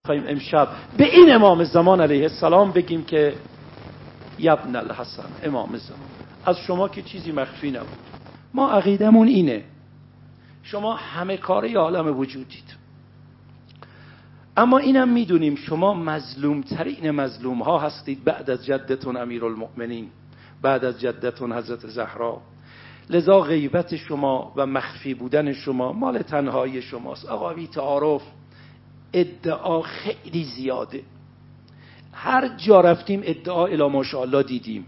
امشب به این امام زمان علیه السلام بگیم که یبن الحسن، امام زمان، از شما که چیزی مخفی نبود، ما عقیدمون اینه، شما همه کاره عالم وجودید، اما اینم میدونیم شما مظلوم ترین مظلوم ها هستید بعد از جدتون امیرالمؤمنین، بعد از جدتون حضرت زهرا. لذا غیبت شما و مخفی بودن شما مال تنهایی شماست. آقا بی تعارف ادعا خیلی زیاده، هر جا رفتیم ادعا الی ماشاءالله دیدیم،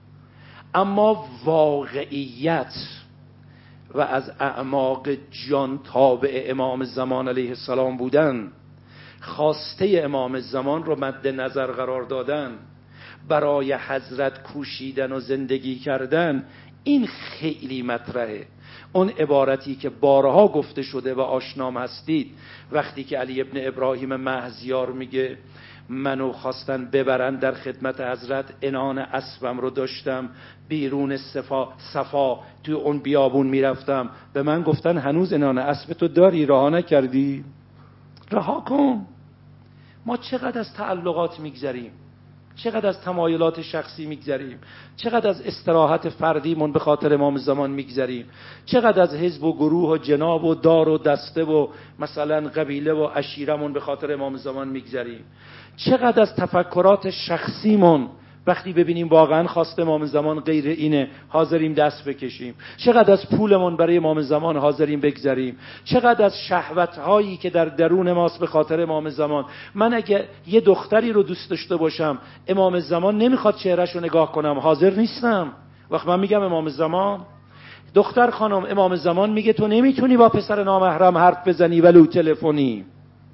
اما واقعیت و از اعماق جان تابع امام زمان علیه السلام بودن، خواسته امام زمان رو مد نظر قرار دادن، برای حضرت کوشیدن و زندگی کردن، این خیلی مطرحه. اون عبارتی که بارها گفته شده و آشنام هستید، وقتی که علی ابن ابراهیم مهزیار میگه منو خواستن ببرن در خدمت حضرت، انان اسبم رو داشتم بیرون صفا توی اون بیابون میرفتم، به من گفتن هنوز انان اسب تو داری، رها نکردی؟ رها کن. ما چقدر از تعلقات میگذریم، چقدر از تمایلات شخصی میگذریم، چقدر از استراحت فردیمون به خاطر امام زمان میگذریم، چقدر از حزب و گروه و جناب و دار و دسته و مثلا قبیله و عشیرمون به خاطر امام زمان میگذریم، چقدر از تفکرات شخصیمون وقتی ببینیم واقعا خواست امام زمان غیر اینه حاضریم دست بکشیم، چقدر از پولمون برای امام زمان حاضریم بگذاریم، چقدر از شهوت‌هایی که در درون ماست به خاطر امام زمان. من اگه یه دختری رو دوست داشته باشم، امام زمان نمیخواد چهرهشو نگاه کنم، حاضر نیستم. وقت من میگم امام زمان، دختر خانم امام زمان میگه تو نمیتونی با پسر نامحرم حرف بزنی ولو تلفنی.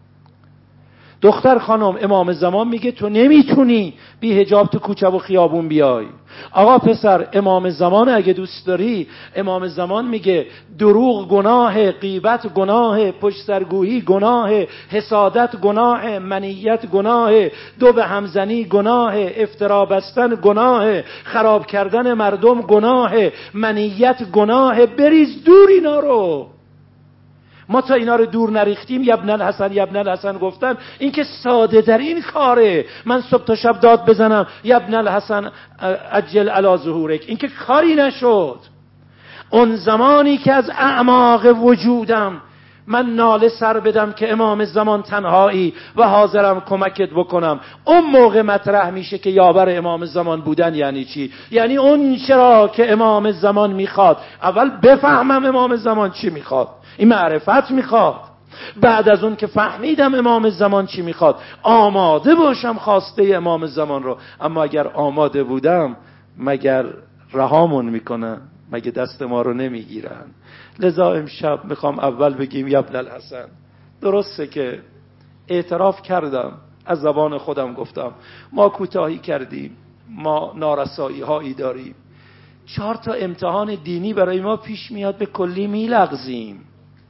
دختر خانم امام زمان میگه تو نمیتونی بی حجاب تو کوچه و خیابون بیای. آقا پسر امام زمان اگه دوست داری، امام زمان میگه دروغ گناه، غیبت گناه، پشت سرگویی گناه، حسادت گناه، منیت گناه، دو به همزنی گناه، افترا بستن گناه، خراب کردن مردم گناه، منیت گناه. بریز دور اینا رو. ما تا اینا رو دور نریختیم یبن الحسن یبن الحسن گفتن، این که ساده در این کاره. من صبح تا شب داد بزنم یبن الحسن عجل علی ظهورک، این که کاری نشد. اون زمانی که از اعماق وجودم من ناله سر بدم که امام زمان تنهایی و حاضرم کمکت بکنم، اون موقع مطرح میشه که یاور امام زمان بودن یعنی چی؟ یعنی اون چرا که امام زمان میخواد اول بفهمم امام زمان چی میخواد، این معرفت میخواد. بعد از اون که فهمیدم امام زمان چی میخواد، آماده باشم خواسته امام زمان رو. اما اگر آماده بودم مگر رهامون میکنن؟ مگه دست ما رو نمیگیرن؟ لذا امشب میخوام اول بگیم یبن الحسن. درسته که اعتراف کردم، از زبان خودم گفتم ما کوتاهی کردیم، ما نارسایی هایی داریم، 4 امتحان دینی برای ما پیش میاد به کلی میلغزیم،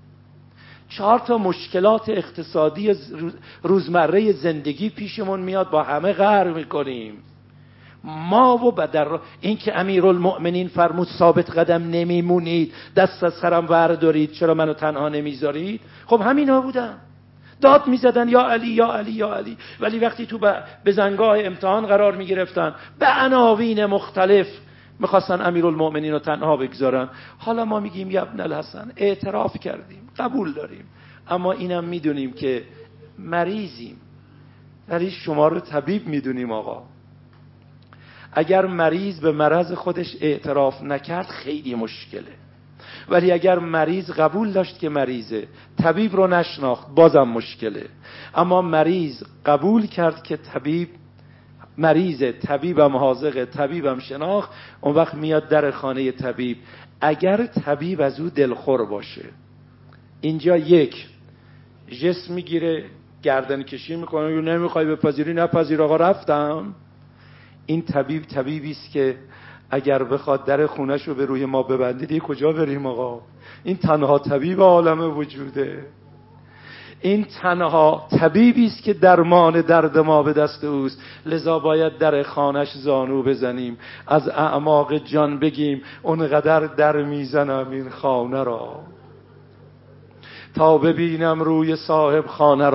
4 مشکلات اقتصادی روزمره زندگی پیشمون میاد با همه غر میکنیم. ما و بدر این که امیرالمؤمنین فرمود ثابت قدم نمیمونید، دست از سرم وردارید، چرا منو تنها نمیذارید؟ خب همینا بودن، داد میزدن یا علی یا علی یا علی، ولی وقتی تو به زنگاه امتحان قرار میگرفتن به عناوین مختلف میخواستن امیرالمؤمنین رو تنها بگذارن. حالا ما میگیم یبن الحسن، اعتراف کردیم، قبول داریم، اما اینم میدونیم که مریضیم، ولی شما رو طبیب میدونیم. آقا اگر مریض به مرض خودش اعتراف نکرد خیلی مشکله، ولی اگر مریض قبول داشت که مریضه، طبیب رو نشناخت، بازم مشکله. اما مریض قبول کرد که طبیب مریضه، طبیبم حاذقه، طبیبم شناخت، اون وقت میاد در خانه طبیب. اگر طبیب از او دلخور باشه، اینجا یک جسم میگیره، گردن کشی میکنه، یا نمیخوای بپذیری نپذیر، آقا رفتم. این طبیب طبیبی است که اگر بخواد در خونش رو به روی ما ببندید کجا بریم آقا؟ این تنها طبیب عالم وجوده، این تنها طبیبی است که درمان درد ما به دست اوست. لذا باید در خانش زانو بزنیم، از اعماق جان بگیم اونقدر در میزنم این خانه را تا ببینم روی صاحب خانه را.